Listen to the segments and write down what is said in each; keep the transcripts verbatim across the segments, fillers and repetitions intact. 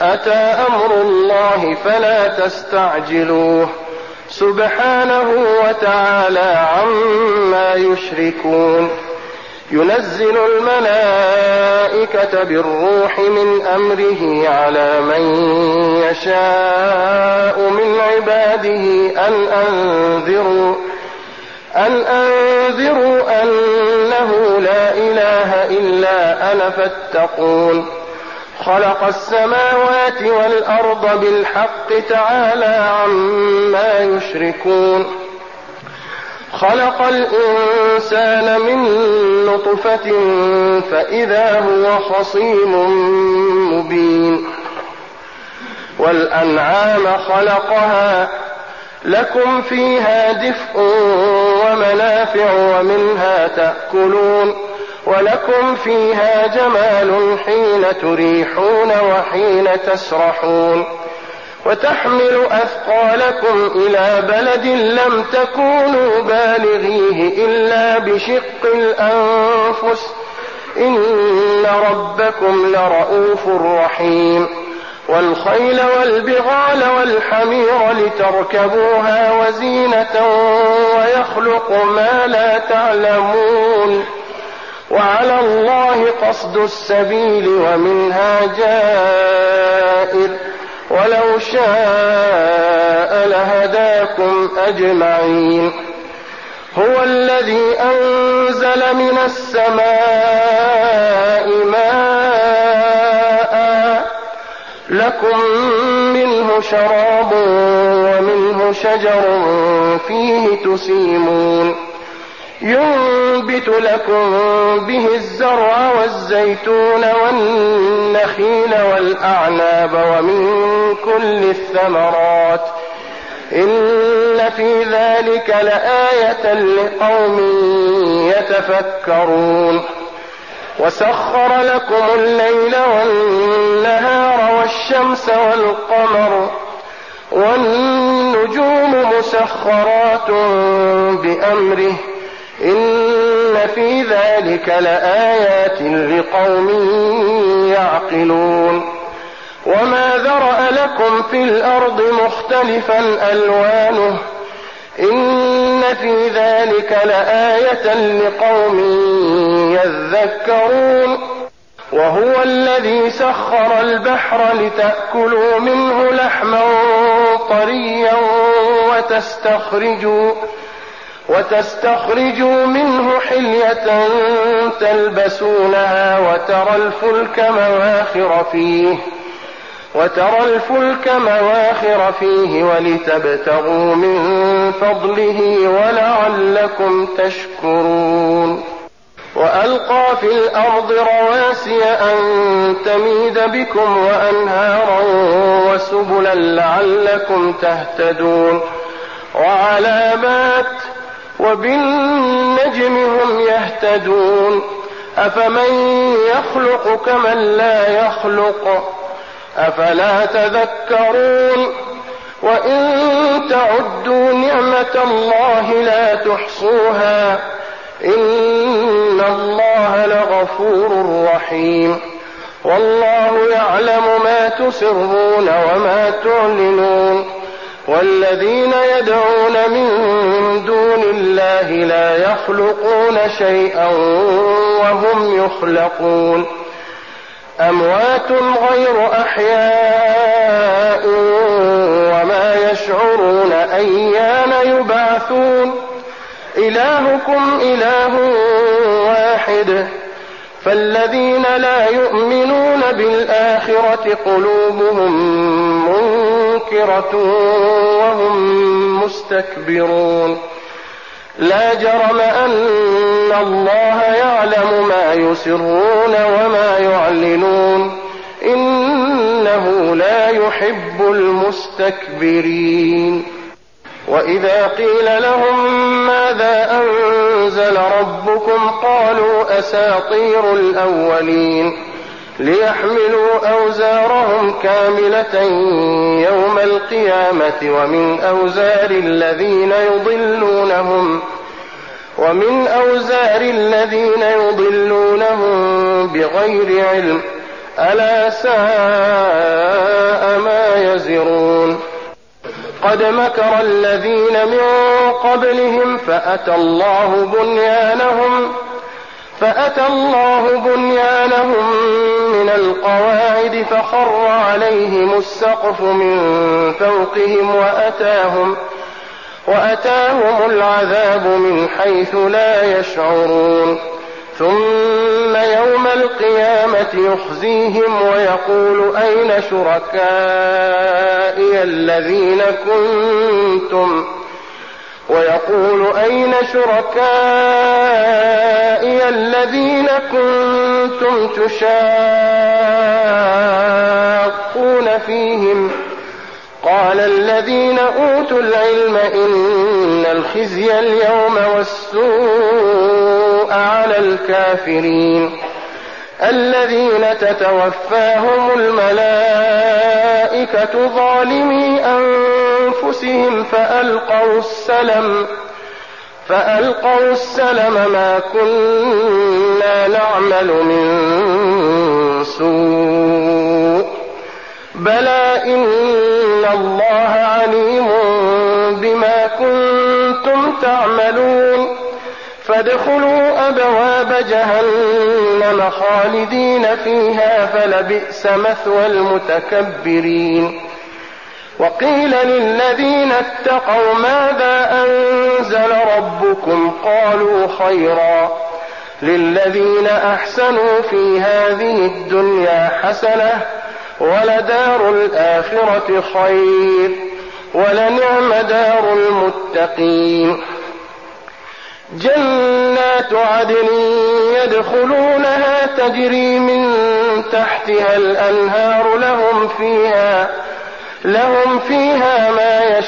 أتى أمر الله فلا تستعجلوه سبحانه وتعالى عما يشركون. ينزل الملائكة بالروح من أمره على من يشاء من عباده أن أنذروا أن أنذروا أنه لا إله إلا أنا فاتقون. خلق السماوات والأرض بالحق تعالى عما يشركون. خلق الإنسان من نطفة فإذا هو خصيم مبين. والأنعام خلقها لكم فيها دفء ومنافع ومنها تأكلون ولكم فيها جمال حين تريحون وحين تسرحون. وتحمل أثقالكم إلى بلد لم تكونوا بالغيه إلا بشق الأنفس إن ربكم لرؤوف رحيم. والخيل والبغال والحمير لتركبوها وزينة ويخلق ما لا تعلمون. وعلى الله قصد السبيل ومنها جائر ولو شاء لهداكم أجمعين. هو الذي أنزل من السماء ماء لكم منه شراب ومنه شجر فيه تسيمون ينبت لكم به الزرع والزيتون والنخيل والأعناب ومن كل الثمرات إن في ذلك لآية لقوم يتفكرون. وسخر لكم الليل والنهار والشمس والقمر والنجوم مسخرات بأمره إن في ذلك لآيات لقوم يعقلون. وما ذرأ لكم في الأرض مختلفا ألوانه إن في ذلك لآية لقوم يذكرون. وهو الذي سخر البحر لتأكلوا منه لحما طريا وتستخرجوا وتستخرجوا منه حلية تلبسونها وترى الفلك مواخر فيه وترى الفلك مواخر فيه ولتبتغوا من فضله ولعلكم تشكرون. وألقى في الأرض رواسي أن تميد بكم وأنهارا وسبلا لعلكم تهتدون وعلامات وبالنجم هم يهتدون. أفمن يخلق كمن لا يخلق أفلا تذكرون. وإن تعدوا نعمة الله لا تحصوها إن الله لغفور رحيم. والله يعلم ما تسرون وما تعلنون. والذين يدعون من دون الله لا يخلقون شيئا وهم يخلقون أموات غير أحياء وما يشعرون أيان يبعثون. إلهكم إله واحد فالذين لا يؤمنون بالآخرة قلوبهم منكرة وهم مستكبرون. لا جرم أن الله يعلم ما يسرون وما يعلنون إنه لا يحب المستكبرين. وإذا قيل لهم ماذا أنزل ربكم قالوا أساطير الأولين ليحملوا أوزارهم كاملة يوم القيامة ومن أوزار الذين يضلونهم ومن أوزار الذين يضلونهم بغير علم ألا ساء ينذرون قد مكر الذين من قبلهم فأتى الله بنيانهم فأتى الله بنيانهم من القواعد فخر عليهم السقف من فوقهم وأتاهم وأتاهم العذاب من حيث لا يشعرون ثم يوم القيامة يخزيهم ويقول أين شركائي الذين كنتم ويقول أين شركائي الذين كنتم تشاقون فيهم قال الذين أوتوا العلم إن الخزي اليوم والسوء على الكافرين الذين تتوفاهم الملائكة ظالمي أنفسهم فألقوا السلم فألقوا السلم ما كنا نعمل من سوء بلى إن الله عليم بما كنتم تعملون فادخلوا أبواب جهنم خالدين فيها فلبئس مثوى المتكبرين وقيل للذين اتقوا ماذا أنزل ربكم قالوا خيرا للذين أحسنوا في هذه الدنيا حسنة ولدار الآخرة خير ولنعم دار المتقين جنات عدن يدخلونها تجري من تحتها الأنهار لهم فيها لهم فيها ما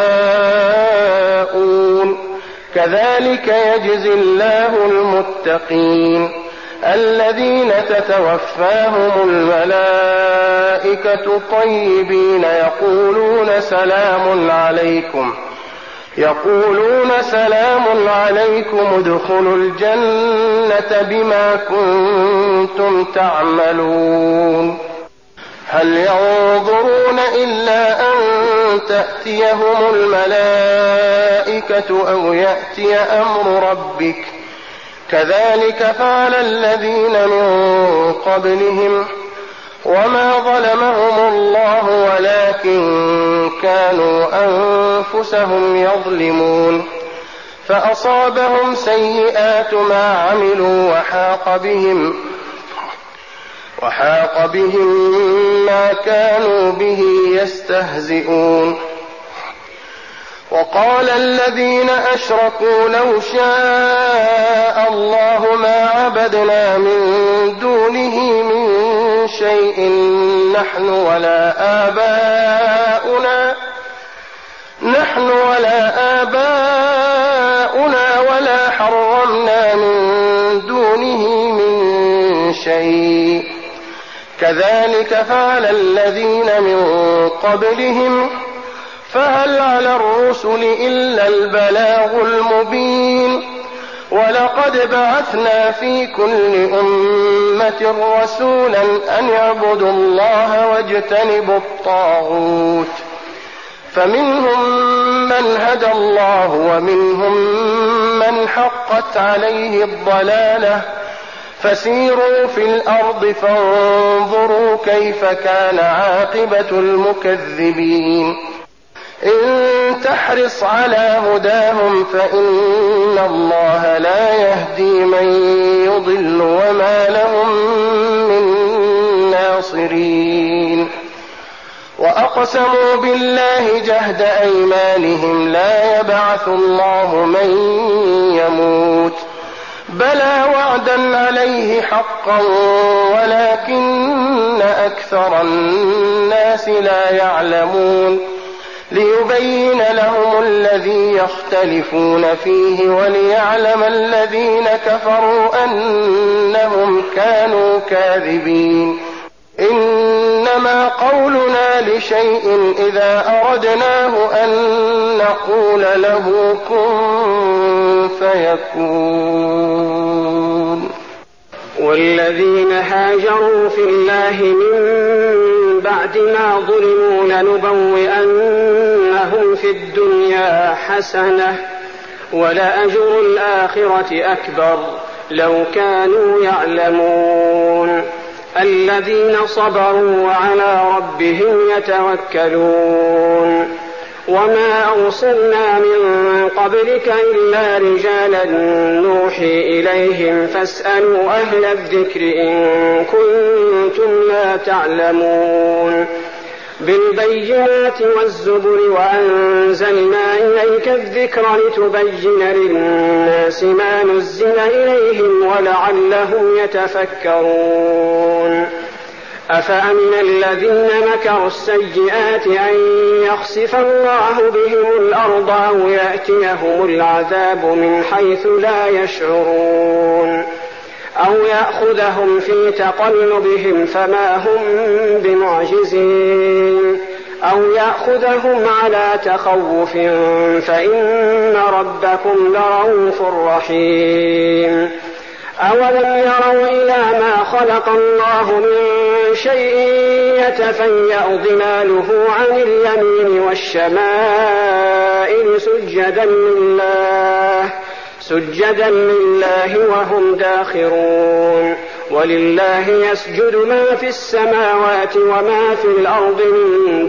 يشاءون كذلك يجزي الله المتقين الذين تتوفاهم الملائكة طيبين يقولون سلام عليكم يقولون سلام عليكم ادخلوا الجنة بما كنتم تعملون هل ينظرون إلا أن تأتيهم الملائكة أو يأتي أمر ربك كذلك فعل الذين من قبلهم وما ظلمهم الله ولكن كانوا أنفسهم يظلمون فأصابهم سيئات ما عملوا وحاق بهم وحاق بهم ما كانوا به يستهزئون وقال الذين أشركوا لو شاء الله ما عبدنا من دونه من شيء نحن ولا آباؤنا نحن ولا آباؤنا ولا حرمنا من دونه من شيء كذلك فعل الذين من قبلهم فهل على الرسل إلا البلاغ المبين ولقد بعثنا في كل أمة رسولا أن يعبدوا الله واجتنبوا الطاغوت فمنهم من هدى الله ومنهم من حقت عليه الضلالة فسيروا في الأرض فانظروا كيف كان عاقبة المكذبين إن تحرص على هداهم فإن الله لا يهدي من يضل وما لهم من ناصرين وأقسموا بالله جهد أيمانهم لا يبعث الله من يموت بلى وعدا عليه حقا ولكن أكثر الناس لا يعلمون ليبين لهم الذي يختلفون فيه وليعلم الذين كفروا أنهم كانوا كاذبين إنما قولنا لشيء إذا أردناه أن نقول له كن فيكون والذين هاجروا في الله من بعد ما ظلموا لنبوئنهم في الدنيا حسنة ولأجر الآخرة أكبر لو كانوا يعلمون الذين صبروا وعلى ربهم يتوكلون وما أرسلنا من قبلك إلا رجالا نوحي إليهم فاسألوا أهل الذكر إن كنتم لا تعلمون بالبينات والزبر وأنزلنا إليك الذكر لتبين للناس ما نزل إليهم ولعلهم يتفكرون أفأمن الذين مكروا السيئات أن يخسف الله بهم الأرض أو يأتيهم العذاب من حيث لا يشعرون أو يأخذهم في تقلبهم فما هم بمعجزين أو يأخذهم على تخوف فإن ربكم لرؤوف رحيم أولم يروا إلى ما خلق الله من شيء يتفيأ ظلاله عن اليمين والشمائل سجدا لله سجدا لله وهم داخرون ولله يسجد ما في السماوات وما في الأرض من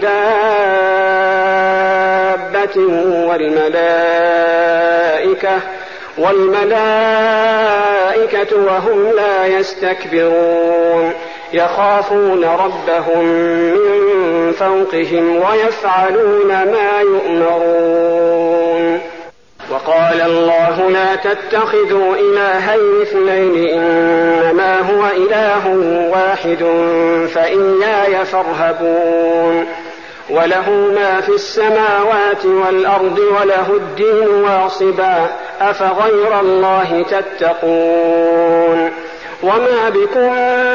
دابة والملائكة والملائكة وهم لا يستكبرون يخافون ربهم من فوقهم ويفعلون ما يؤمرون وقال الله لا تتخذوا إلهين اثنين إنما هو إله واحد فإياي فارهبون وله ما في السماوات والأرض وله الدين واصبا أفغير الله تتقون وما بكم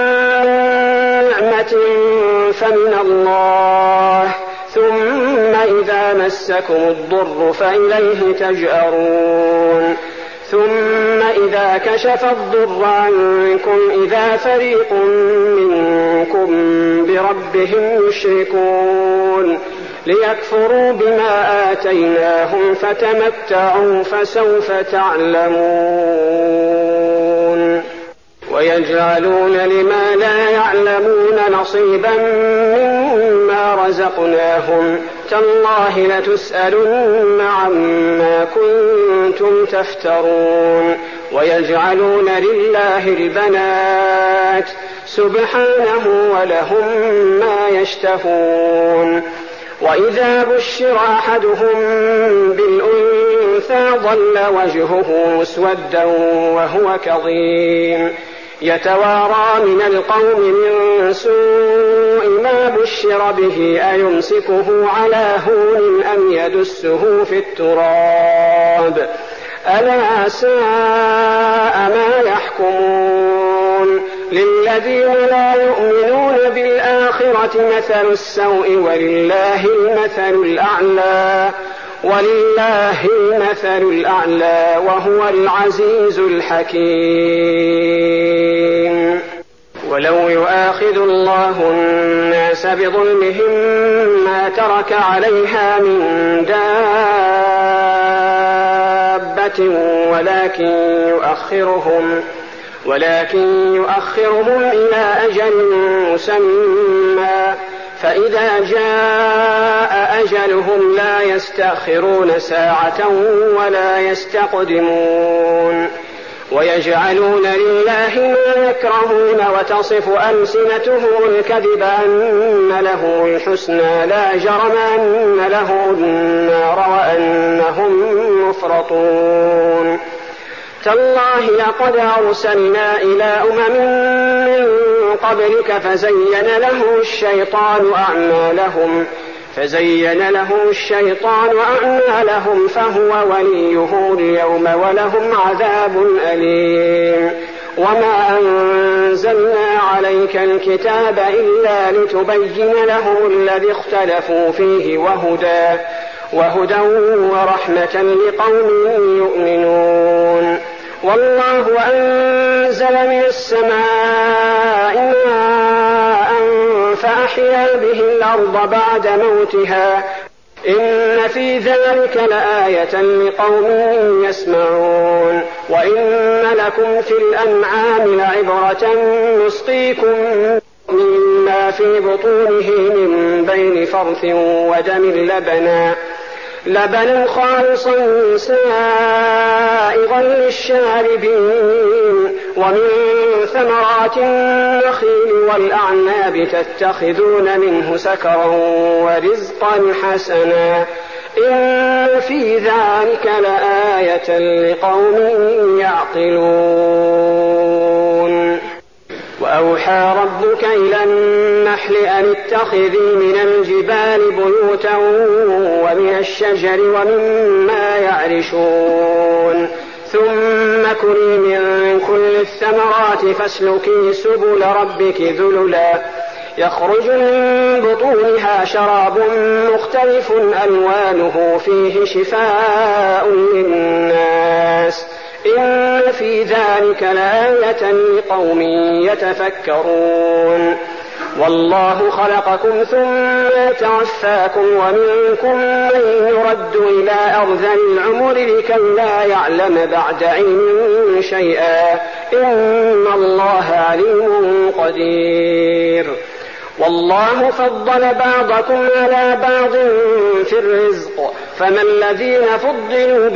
نعمة فمن الله ثم إذا مسكم الضر فإليه تجأرون ثم إذا كشف الضر عنكم إذا فريق منكم بربهم يشركون ليكفروا بما آتيناهم فتمتعوا فسوف تعلمون ويجعلون لما لا يعلمون نصيبا مما رزقناهم تالله لتسألن عما كنتم تفترون ويجعلون لله البنات سبحانه ولهم ما يشتهون وإذا بشر أحدهم بالأنثى ظل وجهه مسودا وهو كظيم يتوارى من القوم من سوء ما بشر به أيمسكه على هون أم يدسه في التراب ألا ساء ما يحكمون للذين لا يؤمنون بالآخرة مثل السوء ولله المثل الأعلى ولله المثل الأعلى وهو العزيز الحكيم ولو يؤاخذ الله الناس بظلمهم ما ترك عليها من دابة ولكن يؤخرهم ولكن يؤخرهم إلى أجل مسمى فإذا جاء أجلهم لا يستأخرون ساعة ولا يستقدمون ويجعلون لله ما يكرهون وتصف ألسنتهم الكذب أن له الحسنى لا جرم أن له النار وأنهم مفرطون تالله لقد أرسلنا إلى أمم من قبلك فزين له الشيطان أعمالهم فزين له الشيطان أعمالهم فهو وليه اليوم ولهم عذاب أليم وما أنزلنا عليك الكتاب إلا لتبين لهم الذي اختلفوا فيه وهدى وهدى ورحمة لقوم يؤمنون والله أنزل من السماء ماء فأحيا به الأرض بعد موتها إن في ذلك لآية لقوم يسمعون. وإن لكم في الأنعام لعبرة نسقيكم مما في بطونه من بين فرث ودم لبنا لبنا خالصا سائغا للشاربين ومن ثمرات النخيل والأعناب تتخذون منه سكرا ورزقا حسنا إن في ذلك لآية لقوم يعقلون. وأوحى ربك إلى النحل أن اتخذي من الجبال بيوتا ومن الشجر ومما يعرشون ثم كلي من كل الثمرات فاسلكي سبل ربك ذللا يخرج من بطونها شراب مختلف ألوانه فيه شفاء للناس إن في ذلك لآية لقوم يتفكرون. والله خلقكم ثم يتوفاكم ومنكم من يرد إلى أرذل العمر لكي لا يعلم بعد علم شيئا إن الله عليم قدير. والله فضل بعضكم على بعض في الرزق فما الذين فضلوا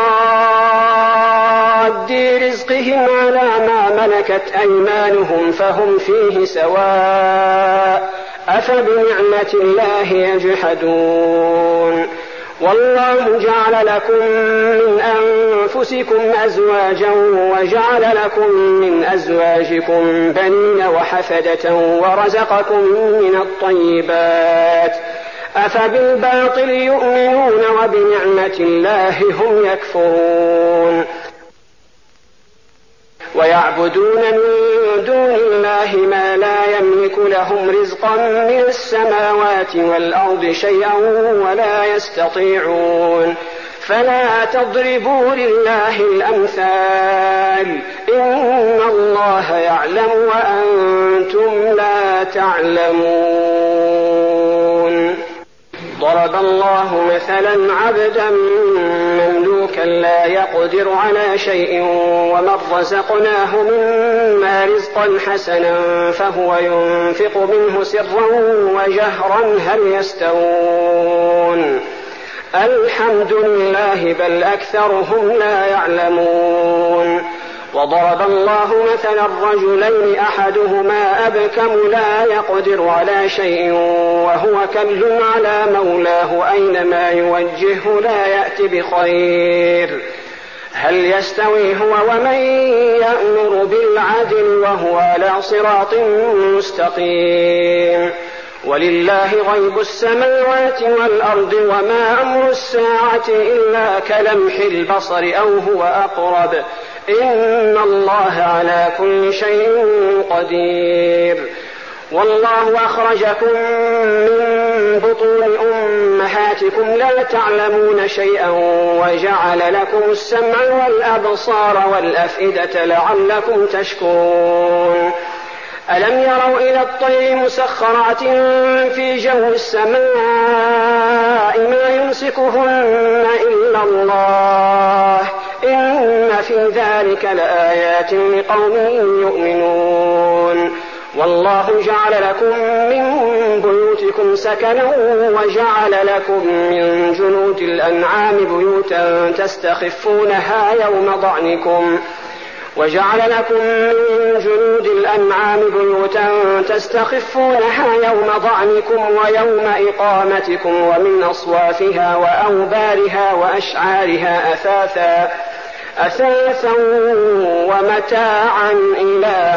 براد رزقهم على ما ملكت أيمانهم فهم فيه سواء أفبنعمة الله يجحدون. والله جعل لكم من أنفسكم أزواجا وجعل لكم من أزواجكم بنين وحفدة ورزقكم من الطيبات أفبالباطل يؤمنون وبنعمة الله هم يكفرون. ويعبدون من دون الله ما لا يملك لهم رزقا من السماوات والأرض شيئا ولا يستطيعون فلا تضربوا لله الأمثال إن الله يعلم وأنتم لا تعلمون. ضرب الله مثلا عبدا مملوكا لا يقدر على شيء ومن رزقناه مما رزقا حسنا فهو ينفق منه سرا وجهرا هل يستوون الحمد لله بل أكثرهم لا يعلمون. وضرب الله مثلا الرجلين أحدهما أبكم لا يقدر على شيء وهو كل على مولاه أينما يوجهه لا يأتي بخير هل يستوي هو ومن يأمر بالعدل وهو على صراط مستقيم. ولله غيب السماوات والأرض وما أمر الساعة إلا كلمح البصر أو هو أقرب إن الله على كل شيء قدير. والله أخرجكم من بطون أمهاتكم لا تعلمون شيئا وجعل لكم السمع والأبصار والأفئدة لعلكم تشكرون. ألم يروا إلى الطير مسخرات في جو السماء ما يمسكهن إلا الله إن في ذلك لآيات لقوم يؤمنون. والله جعل لكم من بيوتكم سكنا وجعل لكم من جلود الأنعام بيوتا تستخفونها يوم ضعنكم وجعل لكم من جلود الأنعام بيوتا تستخفونها يوم ضعنكم ويوم إقامتكم ومن أصوافها وأوبارها وأشعارها أثاثا أثاثا ومتاعا إلى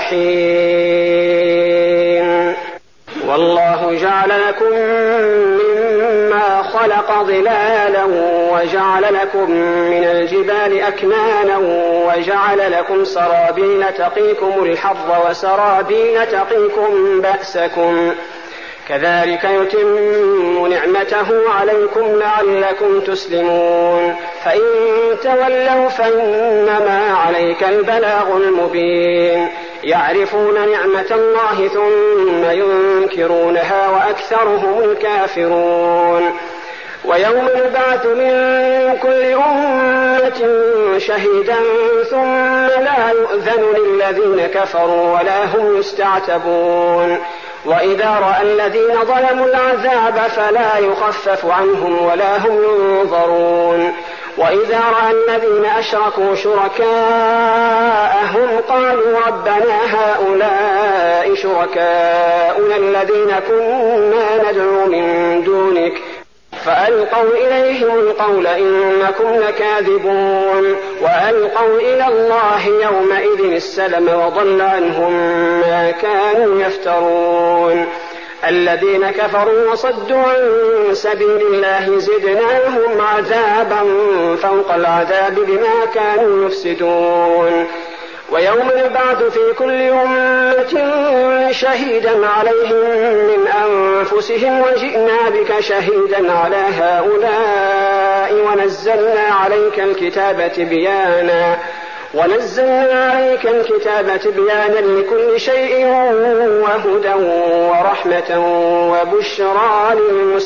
حين. والله جعل لكم مما خلق ظلالا وجعل لكم من الجبال أكنانا وجعل لكم سرابيل تقيكم الحر وسرابيل تقيكم بأسكم كذلك يتم نعمته عليكم لعلكم تسلمون فإن تولوا فإنما عليك البلاغ المبين يعرفون نعمة الله ثم ينكرونها وأكثرهم الكافرون ويوم نبعث من كل أمة شهيدا ثم لا يؤذن للذين كفروا ولا هم يستعتبون وإذا رأى الذين ظلموا العذاب فلا يخفف عنهم ولا هم ينظرون وإذا رأى الذين أشركوا شركاءهم قالوا ربنا هؤلاء شركاؤنا الذين كنا ندعو من دونك فألقوا إليهم القول إنكم لكاذبون وألقوا إلى الله يومئذ السلم وضل عنهم ما كانوا يفترون الذين كفروا وصدوا عن سبيل الله زدناهم عذابا فوق العذاب بما كانوا يفسدون ويوم نبعث في كل أمة شهيدا عليهم من أنفسهم وجئنا بك شهيدا على هؤلاء ونزلنا عليك الكتاب تبيانا ونزلنا عليك الكتاب تبيانا لكل شيء وهدى ورحمة وبشرى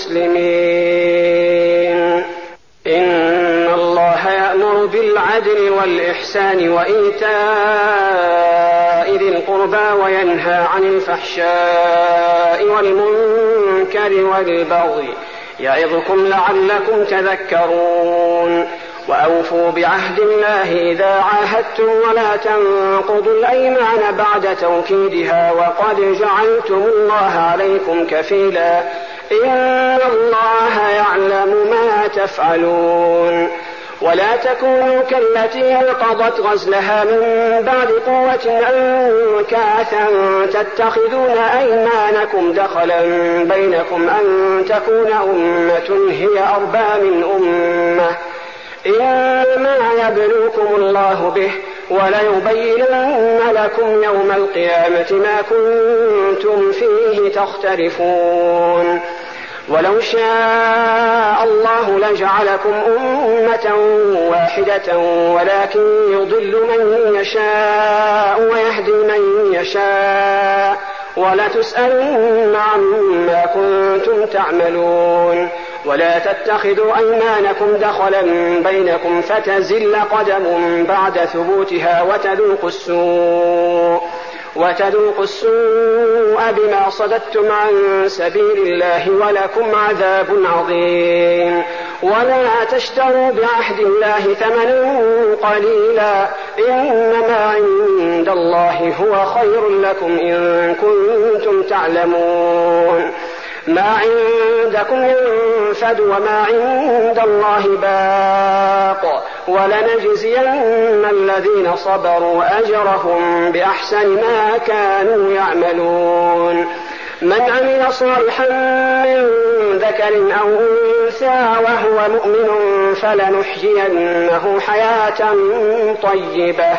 للمسلمين إن الله يأمر بالعدل والإحسان وإيتاء ذي القربى وينهى عن الفحشاء والمنكر والبغي يعظكم لعلكم تذكرون وأوفوا بعهد الله إذا عاهدتم ولا تنقضوا الأيمان بعد توكيدها وقد جعلتم الله عليكم كفيلا إن الله يعلم ما تفعلون ولا تكونوا كالتي نقضت غزلها من بعد قوة أنكاثا تتخذون أيمانكم دخلا بينكم أن تكون أمة هي أربى من أمة إنما يبلوكم الله به وليبينن لكم يوم القيامة ما كنتم فيه تختلفون ولو شاء الله لجعلكم أمة واحدة ولكن يضل من يشاء ويهدي من يشاء ولتسألن عما كنتم تعملون ولا تتخذوا أيمانكم دخلا بينكم فتزل قدم بعد ثبوتها وتذوقوا السوء وتذوقوا السوء بما صددتم عن سبيل الله ولكم عذاب عظيم ولا تشتروا بعهد الله ثمنا قليلا إنما عند الله هو خير لكم إن كنتم تعلمون ما عندكم ينفد وما عند الله باق ولنجزين الذين صبروا أجرهم بأحسن ما كانوا يعملون من عمل صالحا من ذكر أو أنثى وهو مؤمن فلنحيينه حياة طيبة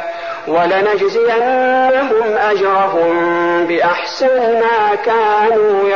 ولنجزينهم أجرهم بأحسن ما كانوا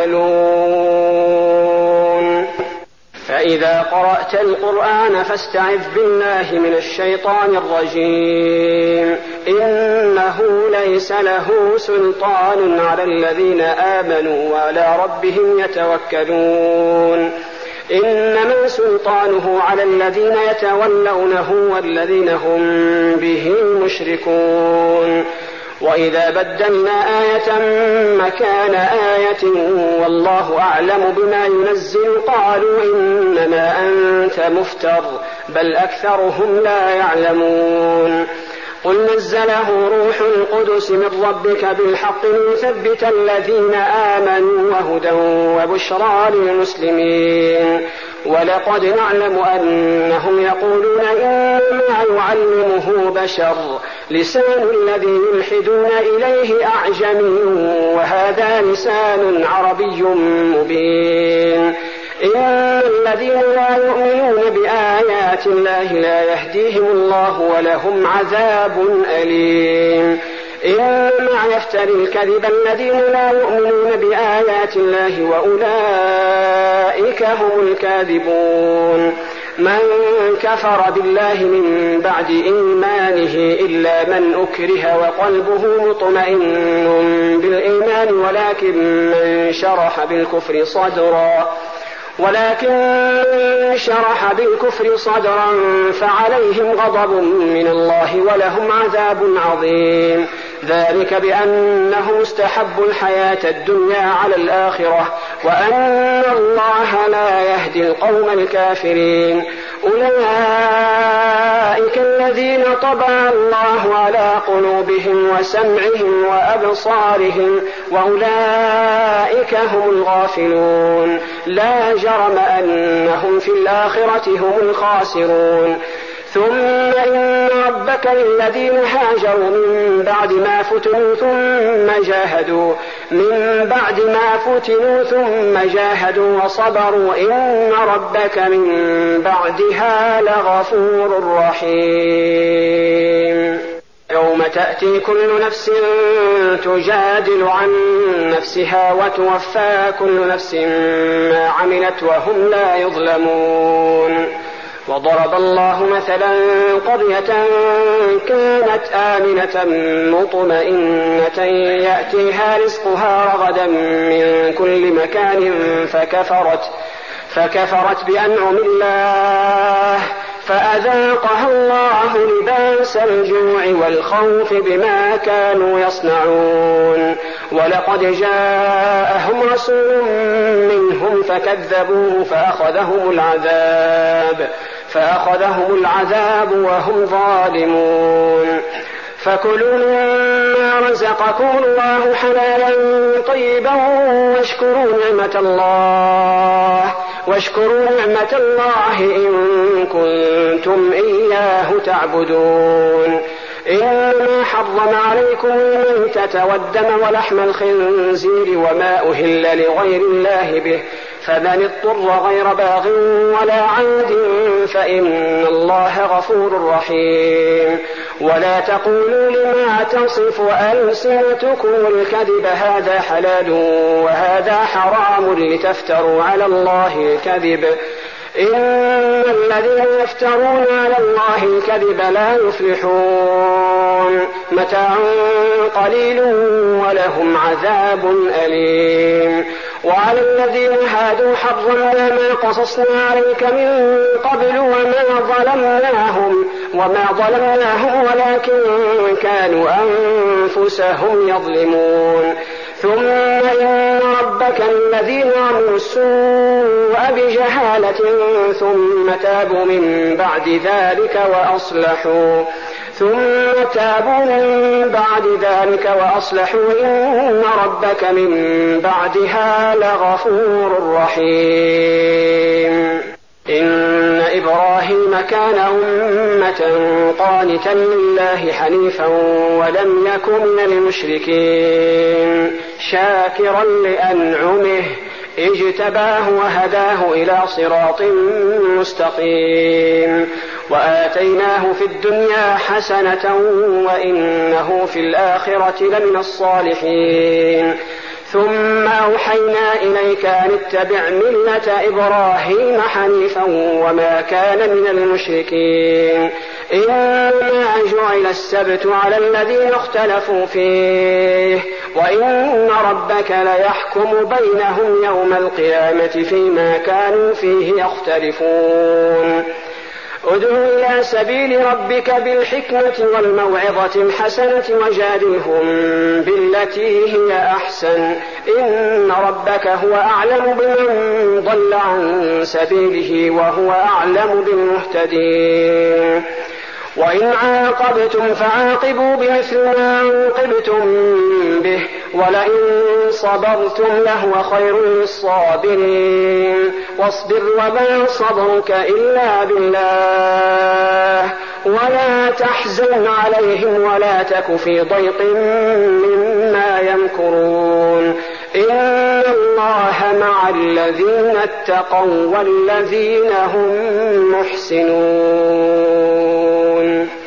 يعملون فإذا قرأت القرآن فاستعذ بالله من الشيطان الرجيم إنه ليس له سلطان على الذين آمنوا وعلى ربهم يتوكلون إنما سلطانه على الذين يتولونه والذين هم به مشركون وإذا بدلنا آية مكان آية والله أعلم بما ينزل قالوا إنما أنت مفتر بل أكثرهم لا يعلمون قل نزله روح القدس من ربك بالحق ليثبت الذين آمنوا وهدى وبشرى للمسلمين ولقد نعلم أنهم يقولون إنما يعلمه بشر لسان الذي يلحدون إليه أعجمي وهذا لسان عربي مبين إن الذين لا يؤمنون بآيات الله لا يهديهم الله ولهم عذاب أليم إنما يفتري الكذب الذين لا يؤمنون بآيات الله وأولئك هم الكاذبون. من كفر بالله من بعد إيمانه إلا من أكره وقلبه مطمئن بالإيمان ولكن من شرح بالكفر صدرا ولكن شرح بالكفر صدرا فعليهم غضب من الله ولهم عذاب عظيم. ذلك بأنهم استحبوا الحياة الدنيا على الآخرة وأن الله لا يهدي القوم الكافرين. أولئك الذين طبع الله على قلوبهم وسمعهم وأبصارهم وأولئك هم الغافلون. لا جرم أنهم في الآخرة هم الخاسرون. ثم إن ربك للذين هاجروا من بعد ما فتنوا ثم جاهدوا من بعد ما فتنوا ثم جاهدوا وصبروا إن ربك من بعدها لغفور رحيم. يوم تأتي كل نفس تجادل عن نفسها وتوفى كل نفس ما عملت وهم لا يظلمون. وضرب الله مثلا قرية كانت آمنة مطمئنة يأتيها رزقها رغدا من كل مكان فكفرت فكفرت بأنعم الله فأذاقها الله لباس الجوع والخوف بما كانوا يصنعون. ولقد جاءهم رسول منهم فكذبوه فأخذهم العذاب فأخذهم العذاب وهم ظالمون. فكلوا مما رزقكم الله حلالا طيبا واشكروا نعمة الله واشكروا نعمة الله إن كنتم إياه تعبدون. إنما حرم عليكم الميتة والدم ولحم الخنزير وما أهل لغير الله به فمن اضطر غير باغ ولا عاد فإن الله غفور رحيم. ولا تقولوا لما تصف ألسنتكم الكذب هذا حلال وهذا حرام لتفتروا على الله الكذب إن الذين يفترون على الله الكذب لا يفلحون. متاع قليل ولهم عذاب أليم. وعلى الذين هادوا حرمنا ما قصصنا عليك من قبل وما ظلمناهم وما ظلمناهم ولكن كانوا أنفسهم يظلمون. ثم إن ربك الذين عملوا السوء بجهالة ثم تابوا من بعد ذلك وأصلحوا ثم تابوا من بعد ذلك وأصلحوا إن ربك من بعدها لغفور رحيم. إن إبراهيم كان أمة قانتا لله حنيفا ولم يك من المشركين شاكرا لأنعمه اجتباه وهداه إلى صراط مستقيم. وآتيناه في الدنيا حسنة وإنه في الآخرة لمن الصالحين. ثم أوحينا إليك أن اتبع ملة إبراهيم حنيفا وما كان من المشركين. إنما جعل السبت على الذين اختلفوا فيه وإن ربك ليحكم بينهم يوم القيامة فيما كانوا فيه يختلفون. ادع إلى سبيل ربك بالحكمة والموعظة الحسنة وجادلهم بالتي هي أحسن إن ربك هو أعلم بمن ضل عن سبيله وهو أعلم بالمهتدين. وإن عاقبتم فعاقبوا بمثل ما عوقبتم به ولئن صبرتم لهو خير للصابرين. واصبر وما صبرك إلا بالله ولا تحزن عليهم ولا تك في ضيق مما يمكرون. إن الله مع الذين اتقوا والذين هم محسنون.